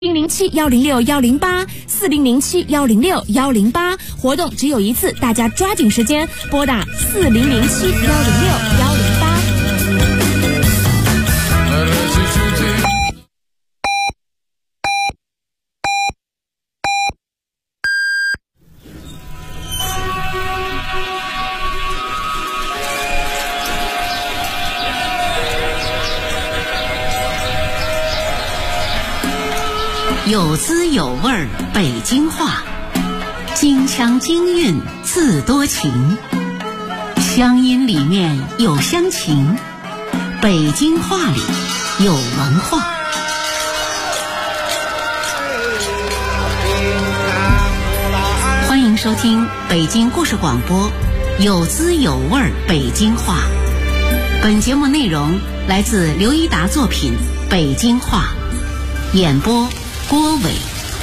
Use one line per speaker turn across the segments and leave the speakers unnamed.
4007-106-108，4007-106-108，活动只有一次，大家抓紧时间拨打4007-106-108。
有滋有味儿北京话，京腔京韵自多情，乡音里面有乡情，北京话里有文化。欢迎收听北京故事广播有滋有味儿北京话。本节目内容来自刘一达作品《北京话》，演播郭伟。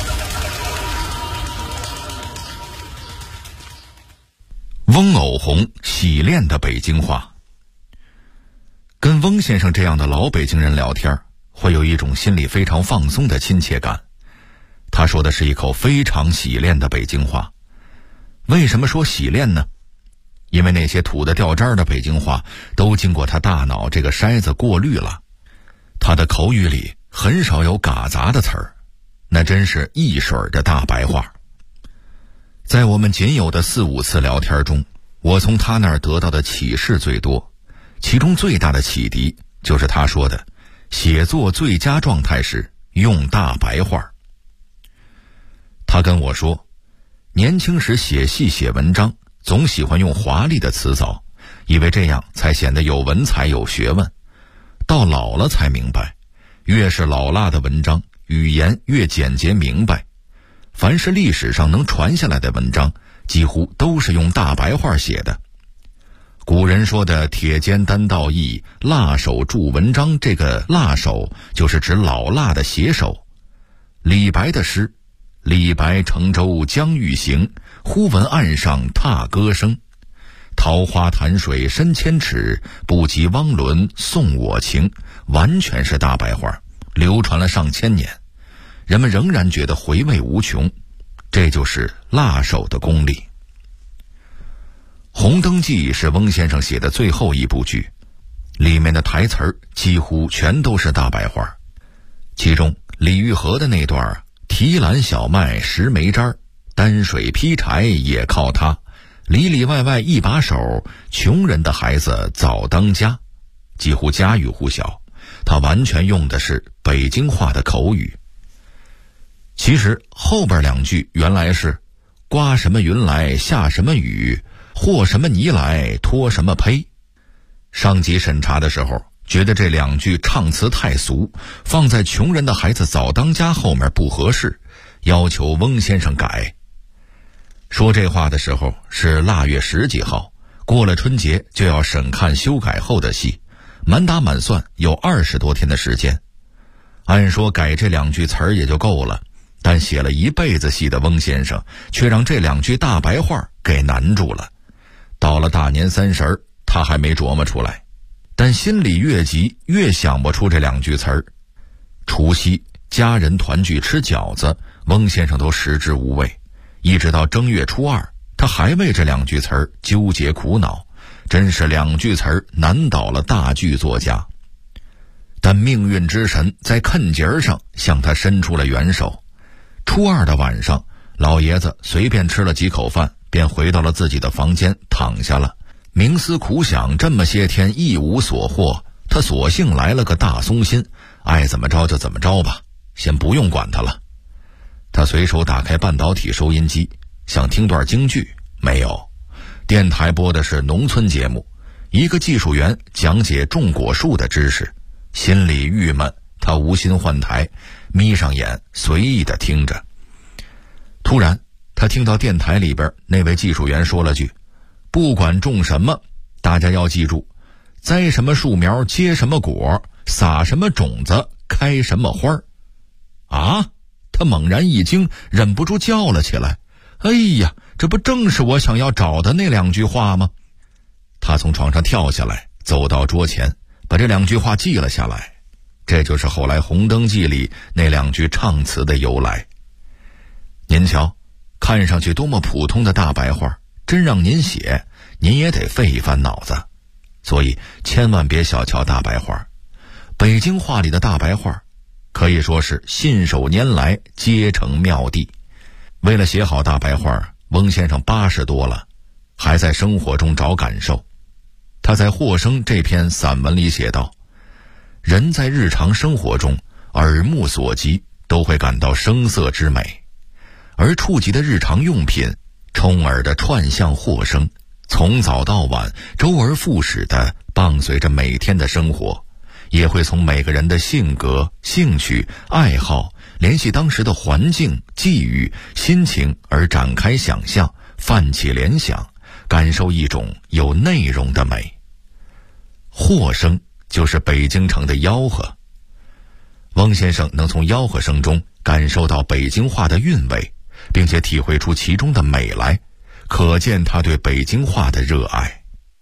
翁偶红洗练的北京话。跟翁先生这样的老北京人聊天，会有一种心里非常放松的亲切感。他说的是一口非常洗练的北京话。为什么说洗练呢？因为那些土的掉渣的北京话都经过他大脑这个筛子过滤了。他的口语里很少有嘎杂的词儿，那真是一水儿的大白话。在我们仅有的4、5次聊天中，我从他那儿得到的启示最多，其中最大的启迪就是他说的写作最佳状态时用大白话。他跟我说，年轻时写戏写文章总喜欢用华丽的词藻，以为这样才显得有文采有学问。到老了才明白，越是老辣的文章语言越简洁明白。凡是历史上能传下来的文章，几乎都是用大白话写的。古人说的铁肩担道义，辣手著文章，这个辣手就是指老辣的写手。李白的诗，李白乘舟将欲行，忽闻岸上踏歌声。桃花潭水深千尺，不及汪伦送我情，完全是大白话，流传了上千年，人们仍然觉得回味无穷。这就是辣手的功力。红灯记是翁先生写的最后一部剧，里面的台词儿几乎全都是大白话。其中李玉和的那段提篮小麦拾煤渣，担水劈柴也靠他，里里外外一把手，穷人的孩子早当家，几乎家喻户晓。他完全用的是北京话的口语。其实后边2句原来是刮什么云来下什么雨，和什么泥来拖什么胚。上级审查的时候觉得这2句唱词太俗，放在穷人的孩子早当家后面不合适，要求翁先生改。说这话的时候是腊月10几号，过了春节就要审看修改后的戏，满打满算有20多天的时间。按说改这2句词儿也就够了，但写了一辈子戏的翁先生却让这2句大白话给难住了。到了大年30，他还没琢磨出来，但心里越急越想不出这2句词儿。除夕家人团聚吃饺子，翁先生都食之无味，一直到正月初2，他还为这2句词儿纠结苦恼，真是2句词儿难倒了大剧作家。但命运之神在坎节上向他伸出了援手。初2的晚上，老爷子随便吃了几口饭，便回到了自己的房间躺下了。冥思苦想，这么些天一无所获，他索性来了个大松心，爱怎么着就怎么着吧，先不用管他了。他随手打开半导体收音机，想听段京剧，没有。电台播的是农村节目，一个技术员讲解种果树的知识，心里郁闷，他无心换台，眯上眼随意地听着。突然他听到电台里边那位技术员说了句，不管种什么，大家要记住，栽什么树苗结什么果，撒什么种子开什么花。啊，他猛然一惊，忍不住叫了起来，哎呀，这不正是我想要找的那2句话吗？他从床上跳下来，走到桌前，把这2句话记了下来。 这就是后来《红灯记》里那两句唱词的由来。您瞧，看上去多么普通的大白话，真让您写，您也得费一番脑子。所以千万别小瞧大白话。北京话里的大白话可以说是信手拈来，皆成妙地。为了写好大白话，翁先生80多了，还在生活中找感受。他在《获生》这篇散文里写道，人在日常生活中耳目所及都会感到声色之美，而触及的日常用品充耳的串象获生，从早到晚周而复始地伴随着每天的生活，也会从每个人的性格、兴趣、爱好联系当时的环境、际遇、心情而展开想象，泛起联想，感受一种有内容的美。获生就是北京城的吆喝。翁先生能从吆喝声中感受到北京话的韵味，并且体会出其中的美来，可见他对北京话的热爱。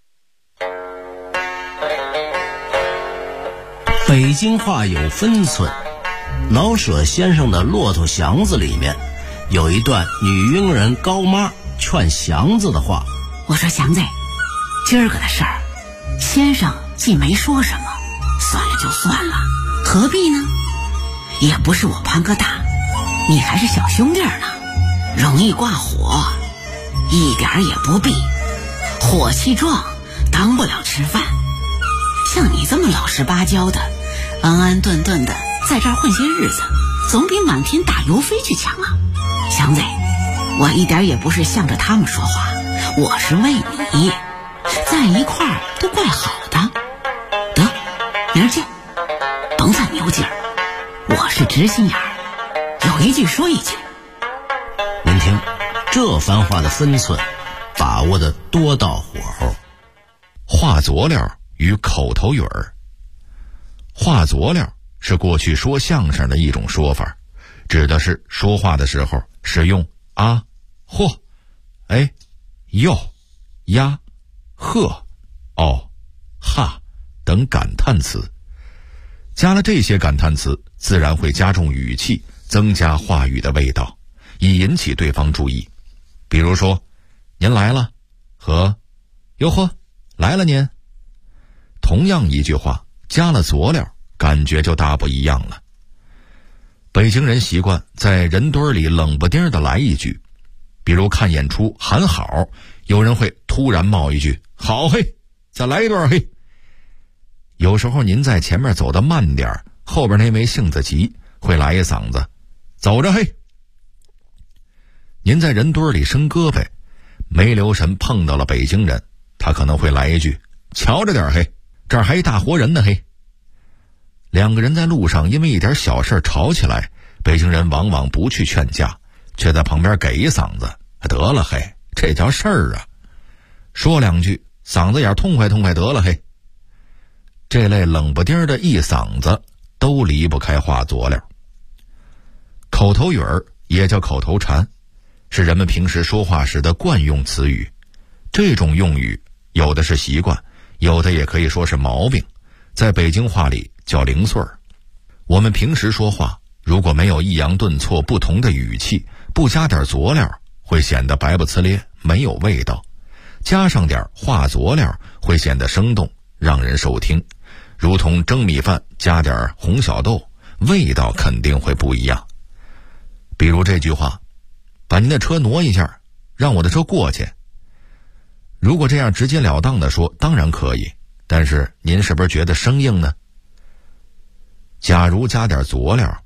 北京话有分寸，老舍先生的《骆驼祥子》里面有一段女佣人高妈劝祥子的话：
我说祥子，今儿个的事儿，先生既没说什么，算了就算了，何必呢？也不是我潘哥大，你还是小兄弟呢，容易挂火，一点也不必，火气壮，当不了吃饭。像你这么老实巴交的，安安顿顿的在这儿混些日子，总比满天打油飞去强啊！祥子，我一点也不是向着他们说话，我是为你，在一块儿都怪好的。得，明儿见，甭犯牛劲儿，我是直心眼儿，有一句说一句。
您听，这番话的分寸把握的多到火候。
话佐料与口头语儿。话佐料是过去说相声的一种说法，指的是说话的时候使用啊、嚯、哎、哟、呀、呵、哦、哈等感叹词。加了这些感叹词，自然会加重语气，增加话语的味道，以引起对方注意。比如说，您来了和哟呵，来了您。同样一句话，加了佐料，感觉就大不一样了。北京人习惯在人堆里冷不丁的来一句，比如看演出喊好，有人会突然冒一句好嘿，再来一段嘿。有时候您在前面走得慢点，后边那位性子急，会来一嗓子走着嘿。您在人堆里伸胳膊，没留神碰到了北京人，他可能会来一句瞧着点嘿，这儿还一大活人呢嘿。两个人在路上因为一点小事吵起来，北京人往往不去劝架，却在旁边给一嗓子得了嘿，这叫事儿啊。说两句嗓子眼痛快痛快得了嘿。这类冷不丁的一嗓子都离不开话佐料。口头语儿也叫口头禅，是人们平时说话时的惯用词语。这种用语有的是习惯，有的也可以说是毛病，在北京话里叫零碎儿。我们平时说话如果没有抑扬顿挫不同的语气，不加点佐料，会显得白不呲咧，没有味道。加上点话佐料，会显得生动，让人受听。如同蒸米饭加点红小豆，味道肯定会不一样。比如这句话，把您的车挪一下，让我的车过去。如果这样直截了当的说，当然可以，但是您是不是觉得生硬呢？假如加点佐料，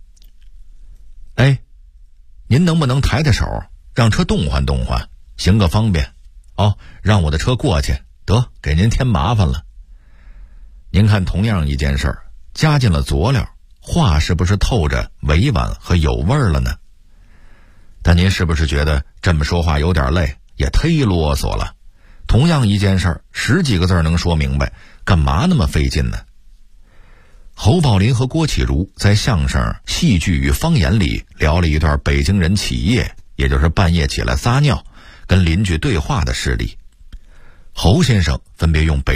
哎，您能不能抬抬手，让车动换动换，行个方便哦，让我的车过去，得给您添麻烦了。您看，同样一件事儿，加进了佐料，话是不是透着委婉和有味儿了呢？但您是不是觉得这么说话有点累，也忒啰嗦了？同样一件事儿，10几个字能说明白，干嘛那么费劲呢？侯宝林和郭启儒在相声、戏剧与方言里聊了一段北京人起夜，也就是半夜起来撒尿，跟邻居对话的事例。侯先生分别用北京、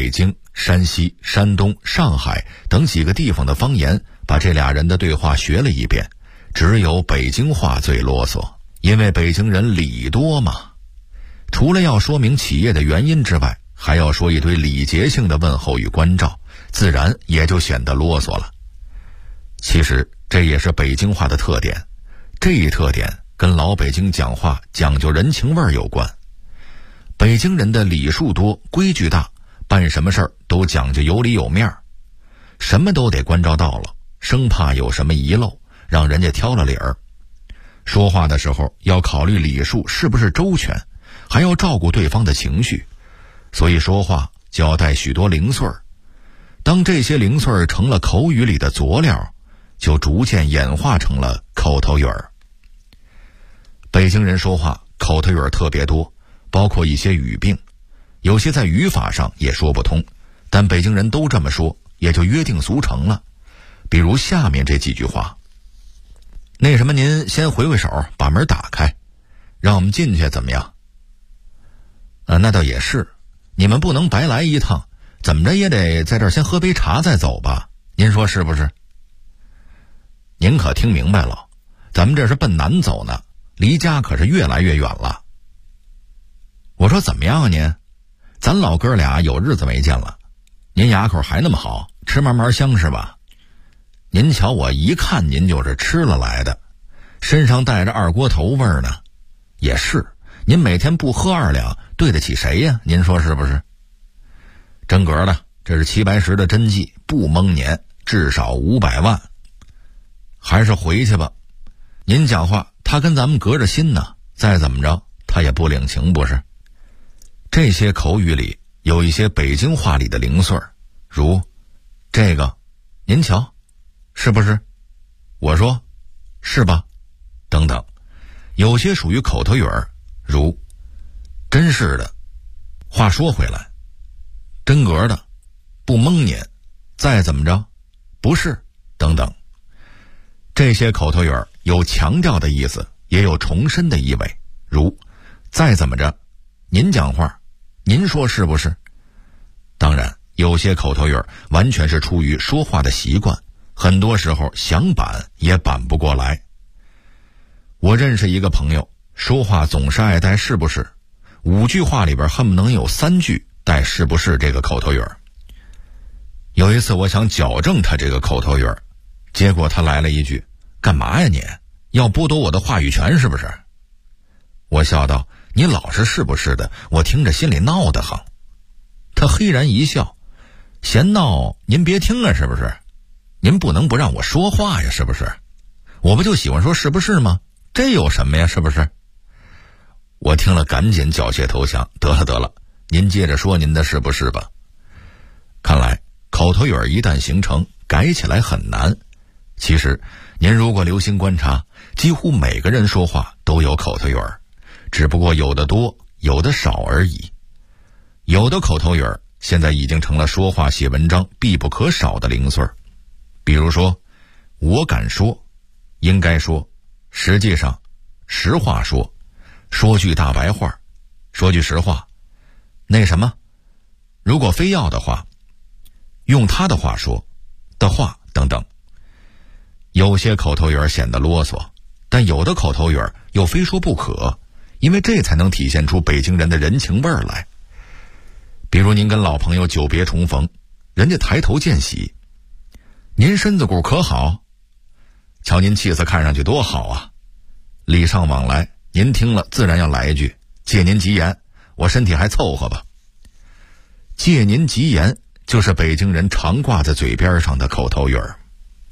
山西、山东、上海等几个地方的方言，把这俩人的对话学了一遍，只有北京话最啰嗦，因为北京人礼多嘛。除了要说明企业的原因之外，还要说一堆礼节性的问候与关照，自然也就显得啰嗦了。其实这也是北京话的特点，这一特点跟老北京讲话讲究人情味有关。北京人的礼数多，规矩大，办什么事儿都讲究有理有面儿，什么都得关照到了，生怕有什么遗漏，让人家挑了理儿。说话的时候要考虑礼数是不是周全，还要照顾对方的情绪，所以说话就要带许多零碎儿。当这些零碎儿成了口语里的佐料，就逐渐演化成了口头语儿。北京人说话口头语儿特别多，包括一些语病，有些在语法上也说不通，但北京人都这么说，也就约定俗成了。比如下面这几句话：那什么，您先回回手，把门打开，让我们进去怎么样？那倒也是，你们不能白来一趟，怎么着也得在这儿先喝杯茶再走吧，您说是不是？您可听明白了，咱们这是奔南走呢，离家可是越来越远了。我说怎么样啊您？咱老哥俩有日子没见了，您牙口还那么好，吃嘛嘛香是吧？您瞧我一看您就是吃了来的，身上带着二锅头味儿呢。也是，您每天不喝2两，对得起谁呀？您说是不是？真格的，这是齐白石的真迹，不蒙年，至少500万。还是回去吧，您讲话他跟咱们隔着心呢，再怎么着他也不领情不是？这些口语里有一些北京话里的零碎，如这个您瞧是不是？我说是吧？等等。有些属于口头语儿，如真是的，话说回来，真格的，不蒙您，再怎么着不是，等等。这些口头语儿有强调的意思，也有重申的意味，如再怎么着，您讲话，您说是不是？当然有些口头语儿完全是出于说话的习惯，很多时候想板也板不过来。我认识一个朋友，说话总是爱带是不是，5句话里边恨不能有3句带是不是这个口头语儿。有一次我想矫正他这个口头语儿，结果他来了一句：干嘛呀你？要剥夺我的话语权是不是？我笑道：你老是不是的，我听着心里闹得慌。他嘿然一笑：嫌闹您别听啊，是不是？您不能不让我说话呀，是不是？我不就喜欢说是不是吗？这有什么呀，是不是？我听了赶紧缴械投降，得了，您接着说您的是不是吧。看来口头语一旦形成，改起来很难。其实您如果留心观察，几乎每个人说话都有口头语，只不过有的多有的少而已。有的口头语现在已经成了说话写文章必不可少的零碎，比如说我敢说，应该说，实际上，实话说，说句大白话，说句实话，那什么，如果非要的话，用他的话说的话等等。有些口头语显得啰嗦，但有的口头语又非说不可，因为这才能体现出北京人的人情味儿来。比如您跟老朋友久别重逢，人家抬头见喜，您身子骨可好？瞧您气色看上去多好啊！礼尚往来，您听了自然要来一句：借您吉言，我身体还凑合吧。借您吉言就是北京人常挂在嘴边上的口头语儿。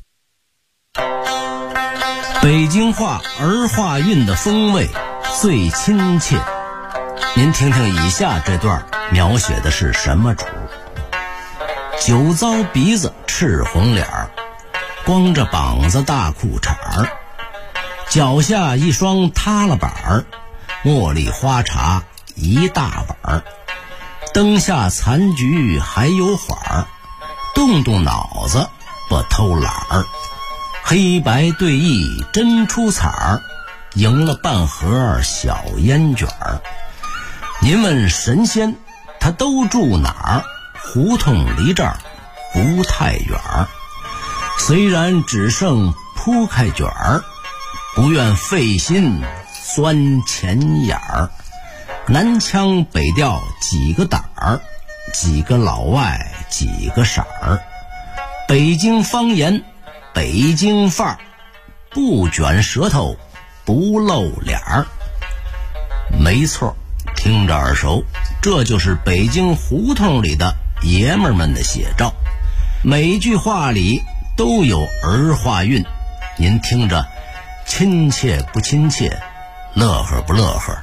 北京话儿化韵的风味最亲切。您听听以下这段描写的是什么主？酒糟鼻子赤红脸儿，光着膀子大裤衩儿，脚下一双塌了板儿，茉莉花茶一大碗儿，灯下残局还有缓儿，动动脑子不偷懒儿，黑白对弈真出彩儿，赢了半盒小烟卷儿。您问神仙他都住哪儿？ 胡同离这儿不太远儿，虽然只剩铺开卷儿，不愿费心钻钱眼儿。南腔北调几个胆儿，几个老外几个色儿。北京方言，北京范儿，不卷舌头不露脸儿。没错，听着耳熟，这就是北京胡同里的爷们儿们的写照。每句话里都有儿化韵，您听着亲切不亲切，乐呵不乐呵。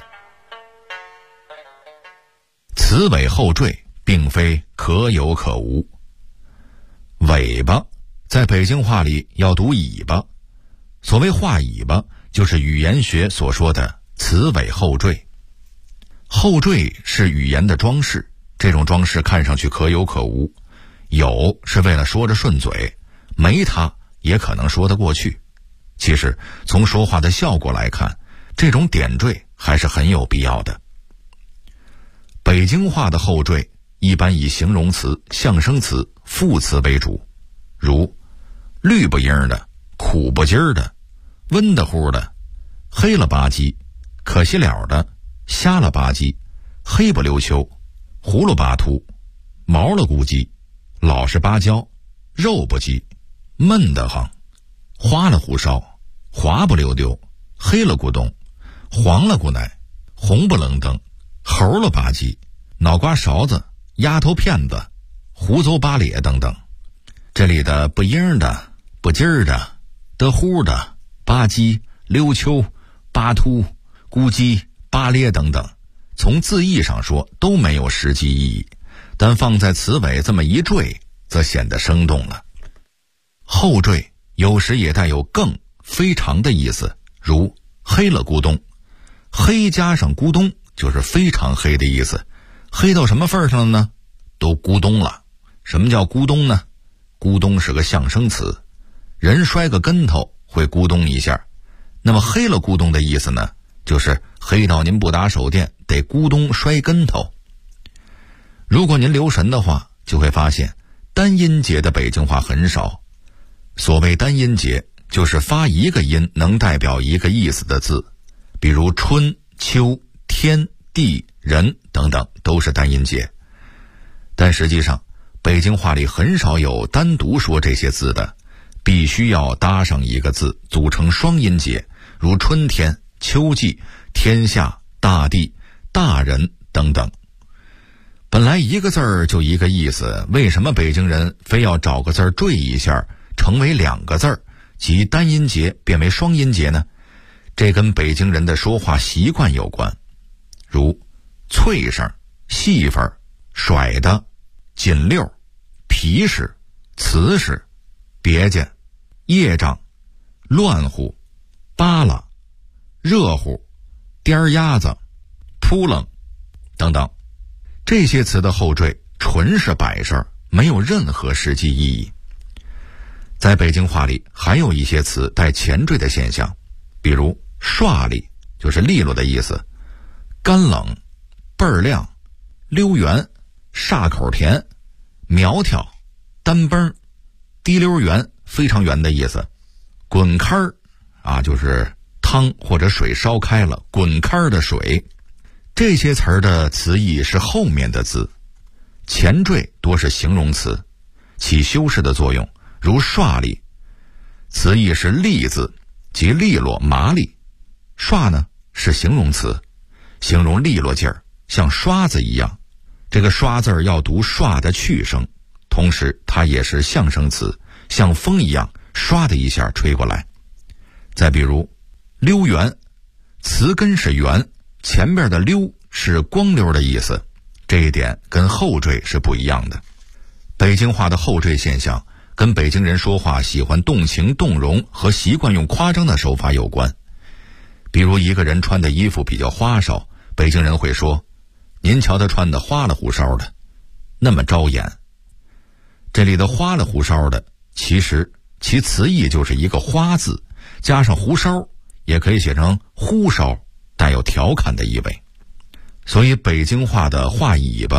词尾后缀并非可有可无。尾巴在北京话里要读尾巴，所谓画尾巴，就是语言学所说的词尾后缀。后缀是语言的装饰，这种装饰看上去可有可无，有是为了说着顺嘴，没它也可能说得过去。其实从说话的效果来看，这种点缀还是很有必要的。北京话的后缀一般以形容词、象声词、副词为主，如绿不缨的、苦不劲儿的、温得乎的、黑了吧唧、可惜了的、瞎了吧唧、黑不溜秋、葫芦巴秃、毛了咕叽、老实巴交、肉不叽、闷得慌、花了胡烧、滑不溜丢、黑了咕咚、黄了咕奶、红不愣登、猴了吧唧、脑瓜勺子、丫头片子、胡诌八咧等等。这里的不应的、不劲儿的、得乎的、吧唧、溜秋、巴秃、咕叽、巴咧等等，从字义上说都没有实际意义，但放在词尾这么一缀，则显得生动了。后缀有时也带有更、非常的意思，如黑了咕咚，黑加上咕咚就是非常黑的意思。黑到什么份上了呢？都咕咚了。什么叫咕咚呢？咕咚是个象声词，人摔个跟头会咕咚一下，那么黑了咕咚的意思呢，就是黑到您不打手电得咕咚摔跟头。如果您留神的话，就会发现单音节的北京话很少。所谓单音节，就是发一个音能代表一个意思的字，比如春、秋、天、地、人等等都是单音节。但实际上北京话里很少有单独说这些字的，必须要搭上一个字组成双音节，如春天、秋季、天下、大地、大人等等。本来一个字儿就一个意思，为什么北京人非要找个字儿缀一下，成为两个字儿，即单音节变为双音节呢？这跟北京人的说话习惯有关，如脆声、细份、甩的、紧溜、皮实、瓷实、别介、业障、乱乎、扒拉、热乎、颠鸭子、扑棱等等。这些词的后缀纯是摆设，没有任何实际意义。在北京话里还有一些词带前缀的现象，比如唰利就是利落的意思，干冷、倍儿亮、溜圆、煞口甜、苗条、单崩、滴溜圆非常圆的意思，滚开儿就是汤或者水烧开了，滚开儿的水。这些词儿的词义是后面的字，前缀多是形容词，起修饰的作用，如唰利，词义是利字，即利落麻利。唰呢是形容词，形容利落劲儿，像刷子一样。这个刷字儿要读唰的去声，同时它也是象声词，像风一样唰的一下吹过来。再比如溜圆，词根是圆，前面的溜是光溜的意思，这一点跟后缀是不一样的。北京话的后缀现象跟北京人说话喜欢动情动容和习惯用夸张的手法有关。比如一个人穿的衣服比较花哨，北京人会说，您瞧他穿的花了胡哨的，那么招眼。这里的花了胡哨的，其实其词义就是一个花字，加上胡哨，也可以写成呼哨，带有调侃的意味。所以北京话的画尾巴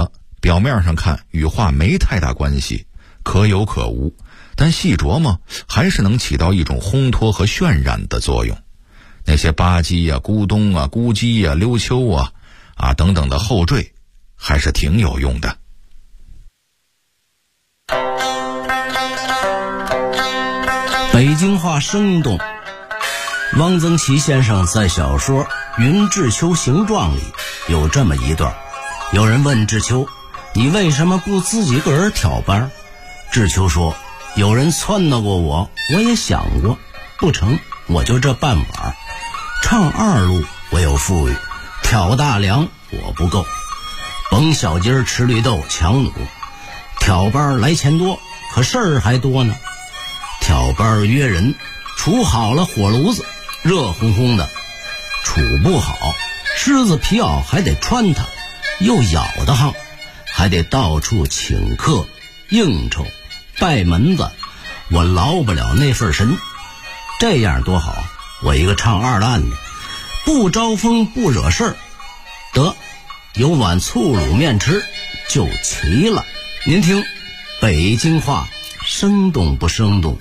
表面上看与话没太大关系，可有可无，但细琢磨还是能起到一种烘托和渲染的作用。那些吧唧啊、咕咚啊、咕叽啊、溜秋啊等等的后缀还是挺有用的。
北京话生动。汪曾祺先生在小说《云志秋行状》里有这么一段，有人问志秋，你为什么不自己个儿挑班？志秋说，有人撺掇过我也想过，不成，我就这半碗。唱二路我有富裕，挑大梁我不够，甭小鸡儿吃绿豆强弩，挑班来钱多，可事儿还多呢。挑班约人，处好了火炉子，热烘烘的；处不好，狮子皮袄还得穿它，又咬得慌，还得到处请客应酬拜门子，我劳不了那份神。这样多好，我一个唱二烂的，不招风不惹事儿，得有碗醋卤面吃就齐了。您听北京话生动不生动？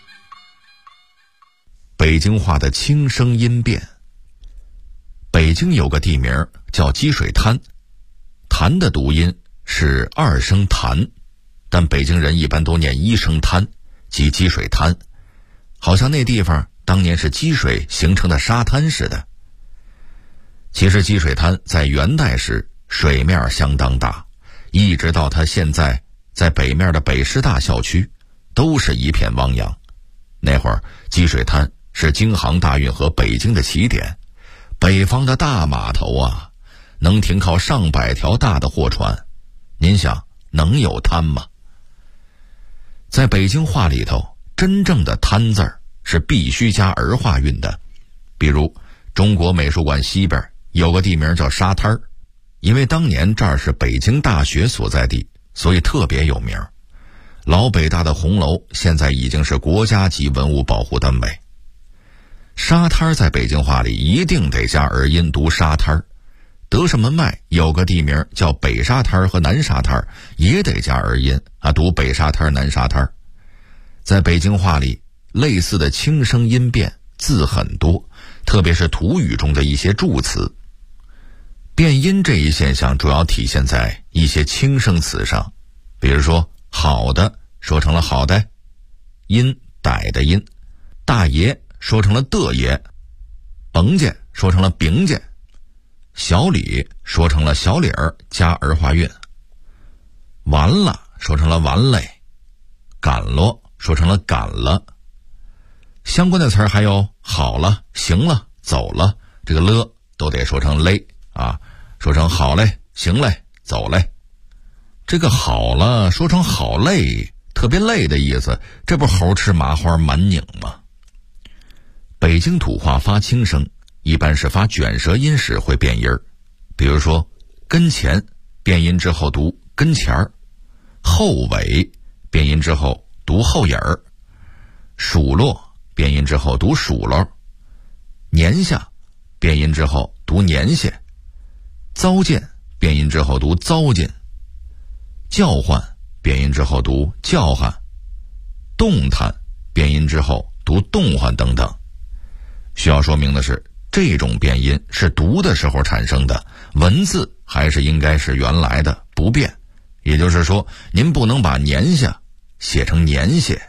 北京话的轻声音变。北京有个地名叫积水滩，潭的读音是二声潭，但北京人一般都念一声滩，即积水滩，好像那地方当年是积水形成的沙滩似的。其实积水滩在元代时水面相当大，一直到它现在在北面的北师大校区都是一片汪洋。那会儿积水滩是京杭大运河北京的起点，北方的大码头啊，能停靠上百条大的货船，您想能有滩吗？在北京话里头，真正的滩字儿是必须加儿化韵的。比如中国美术馆西边有个地名叫沙滩儿，因为当年这儿是北京大学所在地，所以特别有名。老北大的红楼现在已经是国家级文物保护单位。沙滩在北京话里一定得加儿音，读沙滩。德胜门外有个地名叫北沙滩和南沙滩，也得加儿音读北沙滩、南沙滩。在北京话里，类似的轻声音变字很多，特别是土语中的一些助词。变音这一现象主要体现在一些轻声词上，比如说好的说成了好的，阴歹的阴，大爷说成了的爷，甭介说成了饼介，小李说成了小李儿加儿化韵，完了说成了完嘞，赶咯说成了赶了。相关的词儿还有好了、行了、走了，这个了都得说成嘞说成好嘞、行嘞、走嘞。这个好了说成好累，特别累的意思，这不猴吃麻花满拧吗？北京土话发轻声一般是发卷舌音时会变音儿，比如说跟前变音之后读跟前儿，后尾变音之后读后眼儿，数落变音之后读数落，年下变音之后读年下，糟践变音之后读糟践，叫唤变音之后读叫唤，动弹变音之后读动唤等等。需要说明的是，这种变音是读的时候产生的，文字还是应该是原来的，不变。也就是说，您不能把年下写成年下。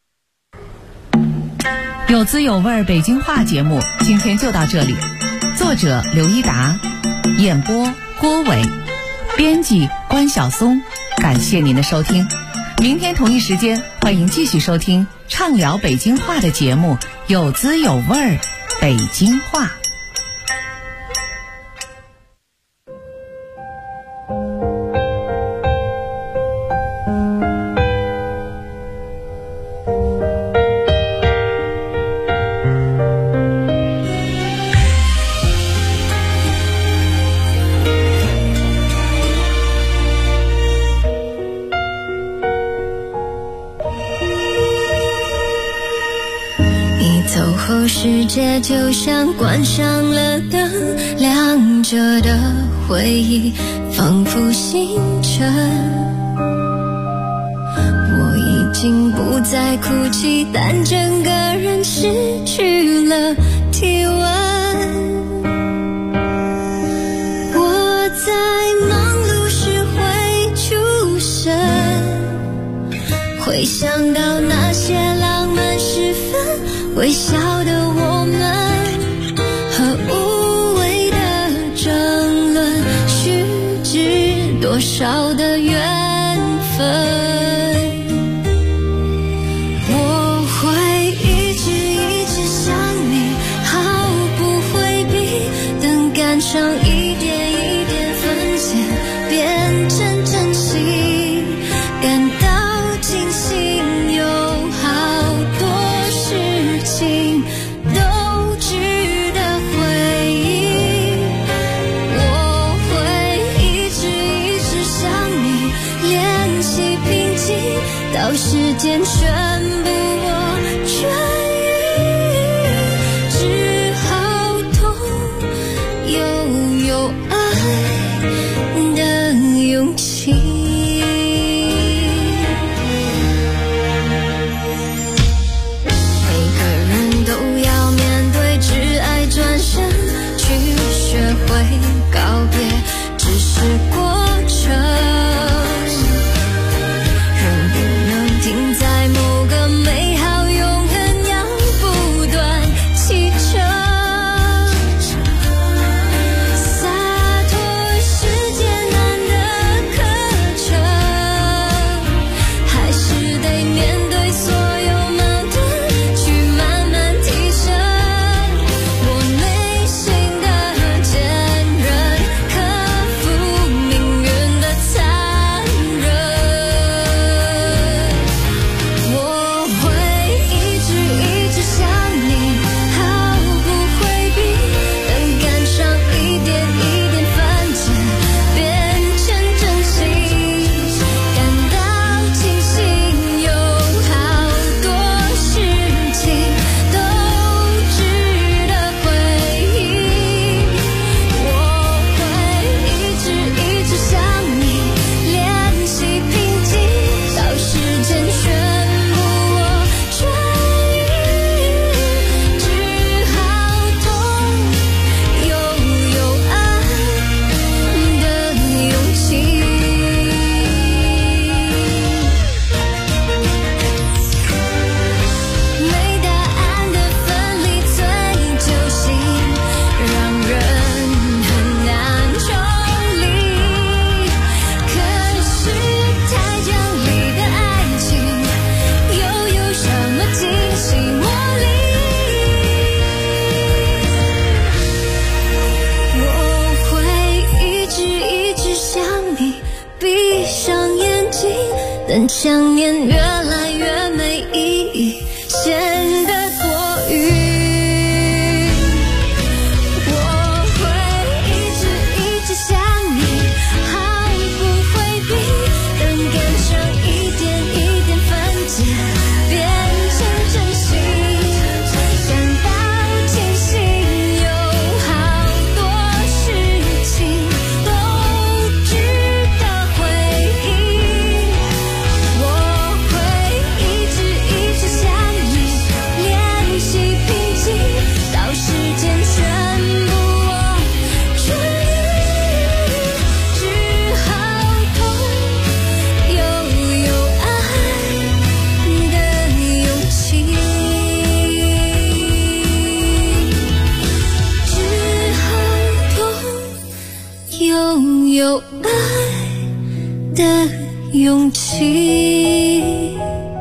有滋有味北京话节目今天就到这里，作者刘一达，演播郭伟，编辑关晓松。感谢您的收听，明天同一时间欢迎继续收听畅聊北京话的节目，有滋有味北京话。
世界就像关上了灯，亮着的回忆仿佛星辰。我已经不再哭泣，但整个人失去了体温。我在忙碌时会出神，会想到那些浪漫时分，微笑的我们和无谓的争论，虚掷多少的缘分。我会一直想你，毫不回避，等赶上一点一点分解，变成真心，感到庆幸有好多事情都值得回忆。我会一直想你，练习平静，到时间全部我痊愈，只好痛又有爱的勇气。每个人都要面对挚爱转身，去学会告别，只是过程。人不能停在某个美好永恒，要不断启程。洒脱是艰难的课程，还是得面对所有矛盾，去慢慢提升我内心的坚韧，克服命运的残忍。我会一直想你，毫不回避，等赶上一点一点分解，变成真心，感到庆幸有好多事情都值得回忆。我会一直想你，练习平静，到时间全部我痊愈，只好痛又有爱的勇气。没答案的分离最揪心，让人很难抽离。可是太讲理的爱情，又有什么惊喜魔力？我会一直想你，闭上眼睛，等想念越来越没意义，显得多余。我会一直想你，毫不回避，等赶上一点一点分解，变成真心，感到庆幸有好多事情都值得回忆。我会一直想你，练习平静，到时间全部我痊愈，只好痛又有爱的勇气，只好痛又有爱的勇气。